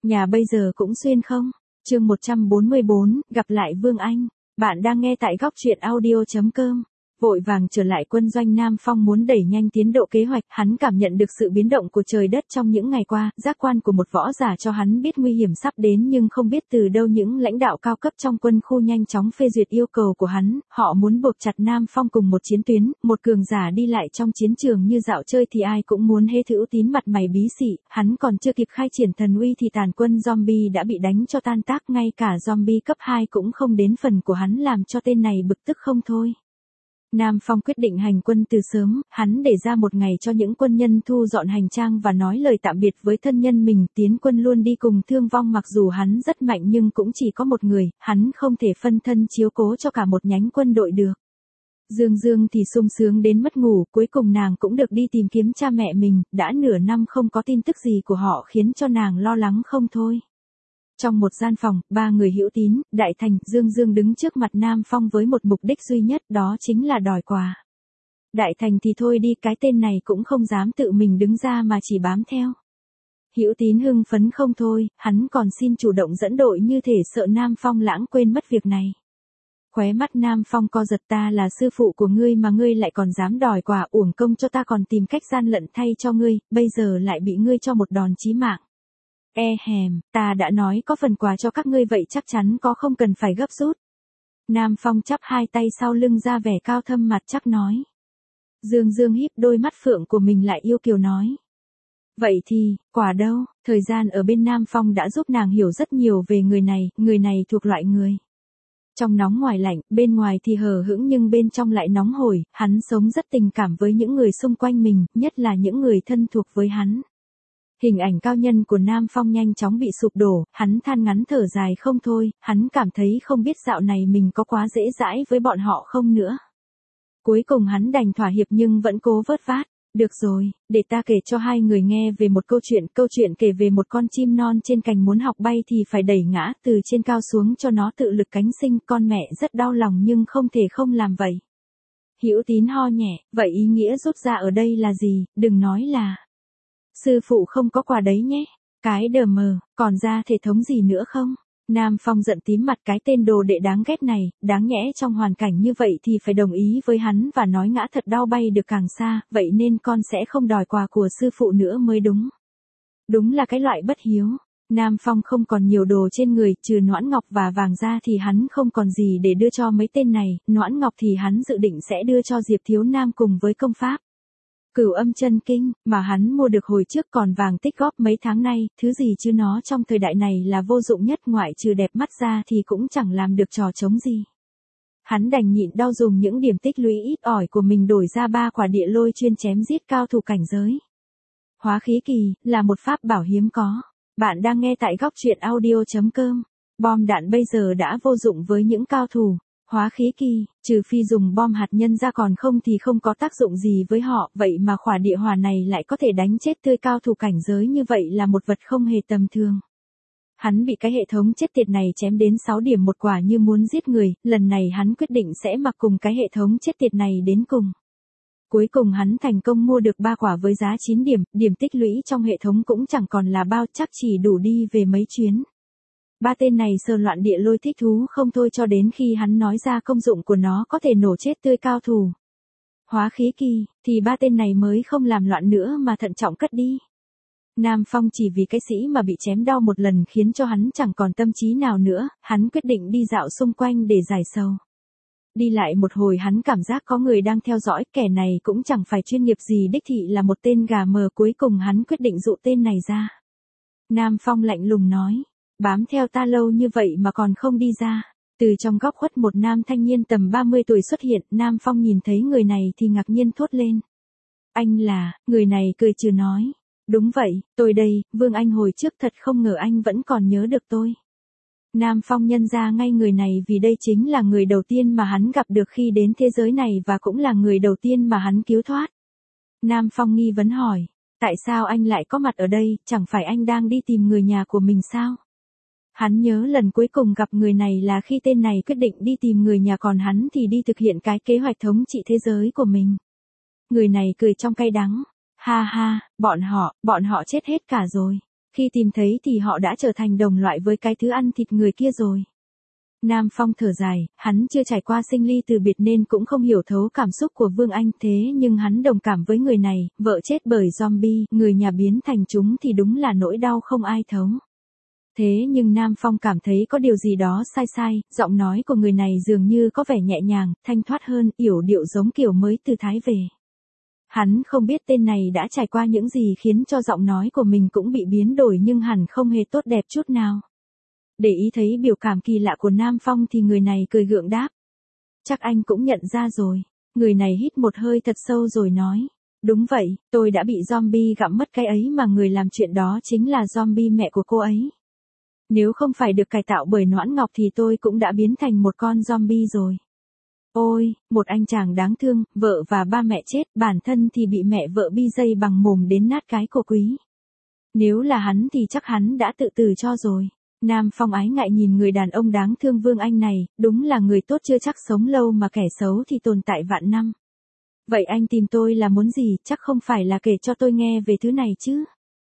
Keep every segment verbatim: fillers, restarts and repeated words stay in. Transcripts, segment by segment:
Nhà bây giờ cũng xuyên không? Chương một trăm bốn mươi bốn, gặp lại Vương Anh. Bạn đang nghe tại góc truyện audio chấm com. Vội vàng trở lại quân doanh Nam Phong muốn đẩy nhanh tiến độ kế hoạch, hắn cảm nhận được sự biến động của trời đất trong những ngày qua, giác quan của một võ giả cho hắn biết nguy hiểm sắp đến nhưng không biết từ đâu những lãnh đạo cao cấp trong quân khu nhanh chóng phê duyệt yêu cầu của hắn, họ muốn buộc chặt Nam Phong cùng một chiến tuyến, một cường giả đi lại trong chiến trường như dạo chơi thì ai cũng muốn hê thử tín mặt mày bí xị, hắn còn chưa kịp khai triển thần uy thì tàn quân zombie đã bị đánh cho tan tác, ngay cả zombie cấp hai cũng không đến phần của hắn làm cho tên này bực tức không thôi. Nam Phong quyết định hành quân từ sớm, hắn để ra một ngày cho những quân nhân thu dọn hành trang và nói lời tạm biệt với thân nhân mình, tiến quân luôn đi cùng thương vong, mặc dù hắn rất mạnh nhưng cũng chỉ có một người, hắn không thể phân thân chiếu cố cho cả một nhánh quân đội được. Dương Dương thì sung sướng đến mất ngủ, cuối cùng nàng cũng được đi tìm kiếm cha mẹ mình, đã nửa năm không có tin tức gì của họ khiến cho nàng lo lắng không thôi. Trong một gian phòng, ba người Hữu Tín, Đại Thành, Dương Dương đứng trước mặt Nam Phong với một mục đích duy nhất, đó chính là đòi quà. Đại Thành thì thôi đi, cái tên này cũng không dám tự mình đứng ra mà chỉ bám theo. Hữu Tín hưng phấn không thôi, hắn còn xin chủ động dẫn đội như thể sợ Nam Phong lãng quên mất việc này. Khóe mắt Nam Phong co giật, ta là sư phụ của ngươi mà ngươi lại còn dám đòi quà, uổng công cho ta còn tìm cách gian lận thay cho ngươi, bây giờ lại bị ngươi cho một đòn chí mạng. E hèm, ta đã nói có phần quà cho các ngươi vậy chắc chắn có không cần phải gấp rút. Nam Phong chắp hai tay sau lưng ra vẻ cao thâm mặt chắc nói. Dương Dương híp đôi mắt phượng của mình lại yêu kiều nói. Vậy thì, quà đâu? Thời gian ở bên Nam Phong đã giúp nàng hiểu rất nhiều về người này, người này thuộc loại người. Trong nóng ngoài lạnh, bên ngoài thì hờ hững nhưng bên trong lại nóng hổi, hắn sống rất tình cảm với những người xung quanh mình, nhất là những người thân thuộc với hắn. Hình ảnh cao nhân của Nam Phong nhanh chóng bị sụp đổ, hắn than ngắn thở dài không thôi, hắn cảm thấy không biết dạo này mình có quá dễ dãi với bọn họ không nữa. Cuối cùng hắn đành thỏa hiệp nhưng vẫn cố vớt vát. Được rồi, để ta kể cho hai người nghe về một câu chuyện, câu chuyện kể về một con chim non trên cành muốn học bay thì phải đẩy ngã từ trên cao xuống cho nó tự lực cánh sinh, con mẹ rất đau lòng nhưng không thể không làm vậy. Hữu Tín ho nhẹ, vậy ý nghĩa rút ra ở đây là gì, đừng nói là sư phụ không có quà đấy nhé, cái đờ mờ, còn ra thể thống gì nữa không? Nam Phong giận tím mặt, cái tên đồ đệ đáng ghét này, đáng nhẽ trong hoàn cảnh như vậy thì phải đồng ý với hắn và nói ngã thật đau bay được càng xa, vậy nên con sẽ không đòi quà của sư phụ nữa mới đúng. Đúng là cái loại bất hiếu. Nam Phong không còn nhiều đồ trên người, trừ noãn ngọc và vàng ra thì hắn không còn gì để đưa cho mấy tên này, noãn ngọc thì hắn dự định sẽ đưa cho Diệp Thiếu Nam cùng với công pháp Cửu Âm Chân Kinh, mà hắn mua được hồi trước, còn vàng tích góp mấy tháng nay, thứ gì chứ nó trong thời đại này là vô dụng nhất, ngoại trừ đẹp mắt ra thì cũng chẳng làm được trò trống gì. Hắn đành nhịn đau dùng những điểm tích lũy ít ỏi của mình đổi ra ba quả địa lôi chuyên chém giết cao thủ cảnh giới. Hóa khí kỳ, là một pháp bảo hiếm có. Bạn đang nghe tại góc truyện audio chấm com. Bom đạn bây giờ đã vô dụng với những cao thủ hóa khí kỳ, trừ phi dùng bom hạt nhân ra còn không thì không có tác dụng gì với họ, vậy mà khỏa địa hỏa này lại có thể đánh chết tươi cao thủ cảnh giới như vậy là một vật không hề tầm thường. Hắn bị cái hệ thống chết tiệt này chém đến sáu điểm một quả như muốn giết người, lần này hắn quyết định sẽ mặc cùng cái hệ thống chết tiệt này đến cùng. Cuối cùng hắn thành công mua được ba quả với giá chín điểm, điểm tích lũy trong hệ thống cũng chẳng còn là bao, chắc chỉ đủ đi về mấy chuyến. Ba tên này sờ loạn địa lôi thích thú không thôi cho đến khi hắn nói ra công dụng của nó có thể nổ chết tươi cao thủ hóa khí kỳ, thì ba tên này mới không làm loạn nữa mà thận trọng cất đi. Nam Phong chỉ vì cái sĩ mà bị chém đau một lần khiến cho hắn chẳng còn tâm trí nào nữa, hắn quyết định đi dạo xung quanh để giải sầu. Đi lại một hồi hắn cảm giác có người đang theo dõi, kẻ này cũng chẳng phải chuyên nghiệp gì, đích thị là một tên gà mờ, cuối cùng hắn quyết định dụ tên này ra. Nam Phong lạnh lùng nói. Bám theo ta lâu như vậy mà còn không đi ra. Từ trong góc khuất một nam thanh niên tầm ba mươi tuổi xuất hiện, Nam Phong nhìn thấy người này thì ngạc nhiên thốt lên. Anh là, người này cười trừ nói. Đúng vậy, tôi đây, Vương Anh hồi trước, thật không ngờ anh vẫn còn nhớ được tôi. Nam Phong nhận ra ngay người này vì đây chính là người đầu tiên mà hắn gặp được khi đến thế giới này và cũng là người đầu tiên mà hắn cứu thoát. Nam Phong nghi vấn hỏi, tại sao anh lại có mặt ở đây, chẳng phải anh đang đi tìm người nhà của mình sao? Hắn nhớ lần cuối cùng gặp người này là khi tên này quyết định đi tìm người nhà, còn hắn thì đi thực hiện cái kế hoạch thống trị thế giới của mình. Người này cười trong cay đắng. Ha ha, bọn họ, bọn họ chết hết cả rồi. Khi tìm thấy thì họ đã trở thành đồng loại với cái thứ ăn thịt người kia rồi. Nam Phong thở dài, hắn chưa trải qua sinh ly từ biệt nên cũng không hiểu thấu cảm xúc của Vương Anh, thế nhưng hắn đồng cảm với người này, vợ chết bởi zombie, người nhà biến thành chúng thì đúng là nỗi đau không ai thấu. Thế nhưng Nam Phong cảm thấy có điều gì đó sai sai, giọng nói của người này dường như có vẻ nhẹ nhàng, thanh thoát hơn, yểu điệu giống kiểu mới từ Thái về. Hắn không biết tên này đã trải qua những gì khiến cho giọng nói của mình cũng bị biến đổi nhưng hẳn không hề tốt đẹp chút nào. Để ý thấy biểu cảm kỳ lạ của Nam Phong thì người này cười gượng đáp. Chắc anh cũng nhận ra rồi. Người này hít một hơi thật sâu rồi nói. Đúng vậy, tôi đã bị zombie gặm mất cái ấy mà người làm chuyện đó chính là zombie mẹ của cô ấy. Nếu không phải được cải tạo bởi Noãn Ngọc thì tôi cũng đã biến thành một con zombie rồi. Ôi, một anh chàng đáng thương, vợ và ba mẹ chết, bản thân thì bị mẹ vợ bi dây bằng mồm đến nát cái cổ quý. Nếu là hắn thì chắc hắn đã tự tử cho rồi. Nam Phong ái ngại nhìn người đàn ông đáng thương Vương Anh này, đúng là người tốt chưa chắc sống lâu mà kẻ xấu thì tồn tại vạn năm. Vậy anh tìm tôi là muốn gì, chắc không phải là kể cho tôi nghe về thứ này chứ?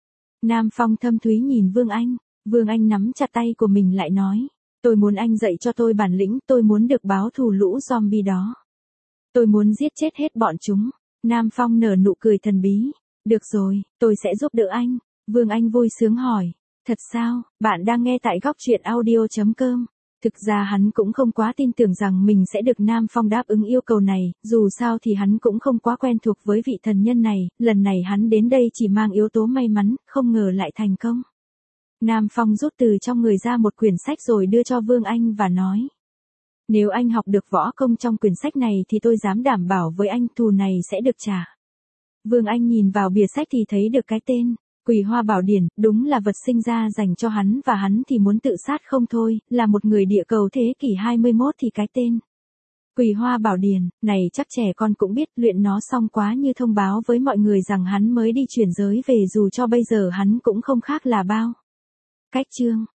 Nam Phong thâm thúy nhìn Vương Anh, Vương Anh nắm chặt tay của mình lại nói. Tôi muốn anh dạy cho tôi bản lĩnh, tôi muốn được báo thù lũ zombie đó. Tôi muốn giết chết hết bọn chúng. Nam Phong nở nụ cười thần bí. Được rồi, tôi sẽ giúp đỡ anh. Vương Anh vui sướng hỏi. Thật sao, bạn đang nghe tại góc truyện audio chấm com. Thực ra hắn cũng không quá tin tưởng rằng mình sẽ được Nam Phong đáp ứng yêu cầu này, dù sao thì hắn cũng không quá quen thuộc với vị thần nhân này, lần này hắn đến đây chỉ mang yếu tố may mắn, không ngờ lại thành công. Nam Phong rút từ trong người ra một quyển sách rồi đưa cho Vương Anh và nói. Nếu anh học được võ công trong quyển sách này thì tôi dám đảm bảo với anh thù này sẽ được trả. Vương Anh nhìn vào bìa sách thì thấy được cái tên. Quỳ Hoa Bảo Điển, đúng là vật sinh ra dành cho hắn và hắn thì muốn tự sát không thôi, là một người địa cầu thế kỷ hai mươi mốt thì cái tên. Quỳ Hoa Bảo Điển, này chắc trẻ con cũng biết luyện nó xong quá như thông báo với mọi người rằng hắn mới đi chuyển giới về dù cho bây giờ hắn cũng không khác là bao. Cách chương.